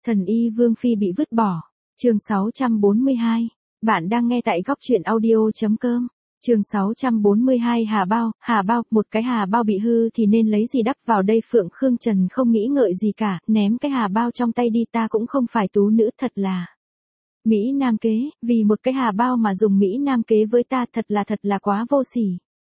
Thần y Vương Phi bị vứt bỏ. Chương 642. Bạn đang nghe tại góc truyện audio.com. Chương 642 Hà bao, một cái hà bao bị hư thì nên lấy gì đắp vào đây? Phượng Khương Trần không nghĩ ngợi gì cả, ném cái hà bao trong tay đi. Ta cũng không phải tú nữ, thật là Mỹ Nam kế, vì một cái hà bao mà dùng Mỹ Nam kế với ta, thật là quá vô sỉ.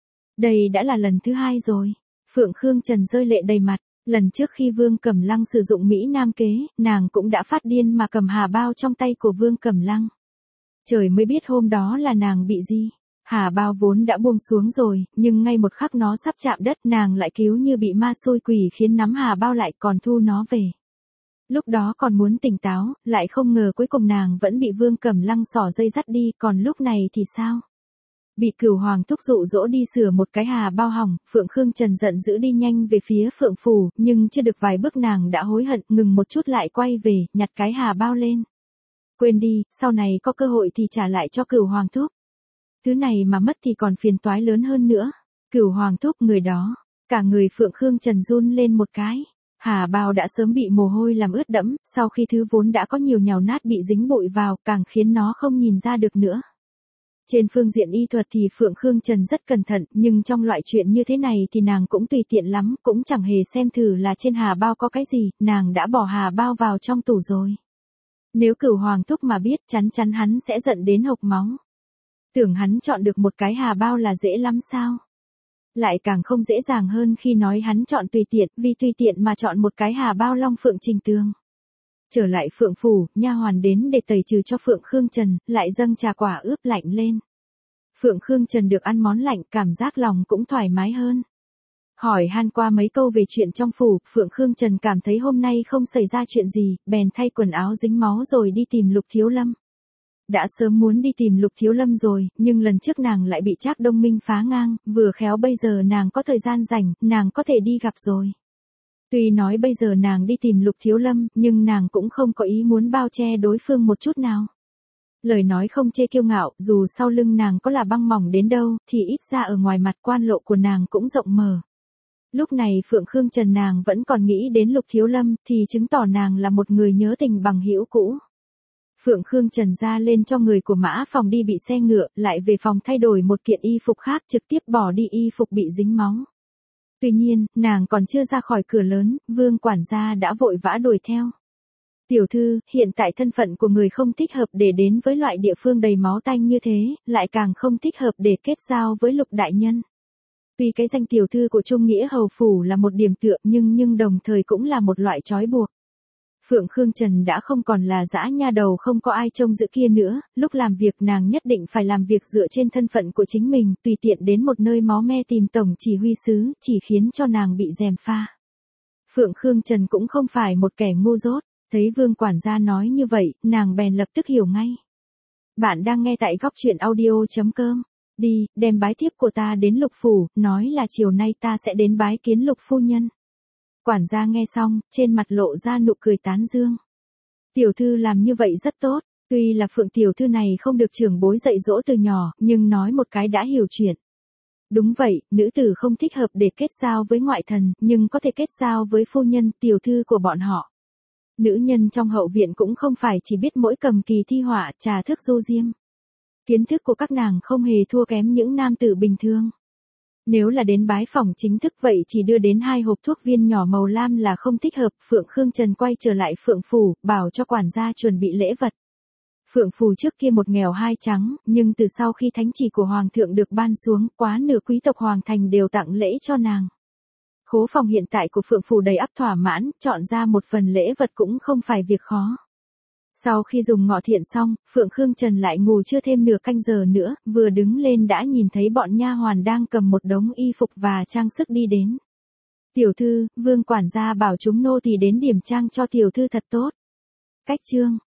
Đây đã là lần thứ hai rồi. Phượng Khương Trần rơi lệ đầy mặt. Lần trước khi Vương Cẩm Lăng sử dụng Mỹ Nam kế, nàng cũng đã phát điên mà cầm hà bao trong tay của Vương Cẩm Lăng. Trời mới biết hôm đó là nàng bị gì. Hà bao vốn đã buông xuống rồi, nhưng ngay một khắc nó sắp chạm đất, nàng lại cứu như bị ma xui quỷ khiến nắm hà bao lại còn thu nó về. Lúc đó còn muốn tỉnh táo, lại không ngờ cuối cùng nàng vẫn bị Vương Cẩm Lăng xỏ dây dắt đi, còn lúc này thì sao? Bị Cửu Hoàng thúc dụ dỗ đi sửa một cái hà bao hỏng, Phượng Khương Trần giận dữ đi nhanh về phía Phượng Phủ, nhưng chưa được vài bước nàng đã hối hận, ngừng một chút lại quay về, nhặt cái hà bao lên. Quên đi, sau này có cơ hội thì trả lại cho Cửu Hoàng thúc. Thứ này mà mất thì còn phiền toái lớn hơn nữa. Cửu Hoàng thúc người đó, cả người Phượng Khương Trần run lên một cái. Hà bao đã sớm bị mồ hôi làm ướt đẫm, sau khi thứ vốn đã có nhiều nhào nát bị dính bụi vào, càng khiến nó không nhìn ra được nữa. Trên phương diện y thuật thì Phượng Khương Trần rất cẩn thận, nhưng trong loại chuyện như thế này thì nàng cũng tùy tiện lắm, cũng chẳng hề xem thử là trên hà bao có cái gì, nàng đã bỏ hà bao vào trong tủ rồi. Nếu Cửu Hoàng thúc mà biết, chắn chắn hắn sẽ giận đến hộc máu. Tưởng hắn chọn được một cái hà bao là dễ lắm sao? Lại càng không dễ dàng hơn khi nói hắn chọn tùy tiện, vì tùy tiện mà chọn một cái hà bao Long Phượng Trình Tường. Trở lại Phượng Phủ, nha hoàn đến để tẩy trừ cho Phượng Khương Trần, lại dâng trà quả ướp lạnh lên. Phượng Khương Trần được ăn món lạnh, cảm giác lòng cũng thoải mái hơn. Hỏi han qua mấy câu về chuyện trong phủ, Phượng Khương Trần cảm thấy hôm nay không xảy ra chuyện gì, bèn thay quần áo dính máu rồi đi tìm Lục Thiếu Lâm. Đã sớm muốn đi tìm Lục Thiếu Lâm rồi, nhưng lần trước nàng lại bị Trác Đông Minh phá ngang, vừa khéo bây giờ nàng có thời gian rảnh, nàng có thể đi gặp rồi. Tuy nói bây giờ nàng đi tìm Lục Thiếu Lâm, nhưng nàng cũng không có ý muốn bao che đối phương một chút nào. Lời nói không chê kiêu ngạo, dù sau lưng nàng có là băng mỏng đến đâu, thì ít ra ở ngoài mặt quan lộ của nàng cũng rộng mở. Lúc này Phượng Khương Trần nàng vẫn còn nghĩ đến Lục Thiếu Lâm, thì chứng tỏ nàng là một người nhớ tình bằng hữu cũ. Phượng Khương Trần ra lên cho người của Mã Phòng đi bị xe ngựa, lại về phòng thay đổi một kiện y phục khác, trực tiếp bỏ đi y phục bị dính máu. Tuy nhiên, nàng còn chưa ra khỏi cửa lớn, Vương quản gia đã vội vã đuổi theo. Tiểu thư, hiện tại thân phận của người không thích hợp để đến với loại địa phương đầy máu tanh như thế, lại càng không thích hợp để kết giao với Lục đại nhân. Tuy cái danh tiểu thư của Trung Nghĩa Hầu Phủ là một điểm tựa, nhưng đồng thời cũng là một loại trói buộc. Phượng Khương Trần đã không còn là dã nha đầu không có ai trông giữ kia nữa, lúc làm việc nàng nhất định phải làm việc dựa trên thân phận của chính mình, tùy tiện đến một nơi máu me tìm tổng chỉ huy sứ, chỉ khiến cho nàng bị gièm pha. Phượng Khương Trần cũng không phải một kẻ ngu dốt, thấy Vương quản gia nói như vậy, nàng bèn lập tức hiểu ngay. Bạn đang nghe tại góc truyện audio.com. Đi, đem bái thiếp của ta đến Lục Phủ, nói là chiều nay ta sẽ đến bái kiến Lục phu nhân. Quản gia nghe xong, trên mặt lộ ra nụ cười tán dương. Tiểu thư làm như vậy rất tốt, tuy là Phượng tiểu thư này không được trưởng bối dạy dỗ từ nhỏ, nhưng nói một cái đã hiểu chuyện. Đúng vậy, nữ tử không thích hợp để kết giao với ngoại thần, nhưng có thể kết giao với phu nhân, tiểu thư của bọn họ. Nữ nhân trong hậu viện cũng không phải chỉ biết mỗi cầm kỳ thi họa, trà thức du diêm. Kiến thức của các nàng không hề thua kém những nam tử bình thường. Nếu là đến bái phỏng chính thức vậy chỉ đưa đến 2 hộp thuốc viên nhỏ màu lam là không thích hợp. Phượng Khương Trần quay trở lại Phượng Phủ, bảo cho quản gia chuẩn bị lễ vật. Phượng Phủ trước kia một nghèo hai trắng, nhưng từ sau khi thánh chỉ của Hoàng thượng được ban xuống, quá nửa quý tộc Hoàng thành đều tặng lễ cho nàng. Khố phòng hiện tại của Phượng Phủ đầy ắp thỏa mãn, chọn ra một phần lễ vật cũng không phải việc khó. Sau khi dùng ngọ thiện xong, Phượng Khương Trần lại ngủ chưa thêm nửa canh giờ nữa, vừa đứng lên đã nhìn thấy bọn nha hoàn đang cầm một đống y phục và trang sức đi đến. Tiểu thư, Vương quản gia bảo chúng nô tỳ đến điểm trang cho tiểu thư thật tốt. Cách chương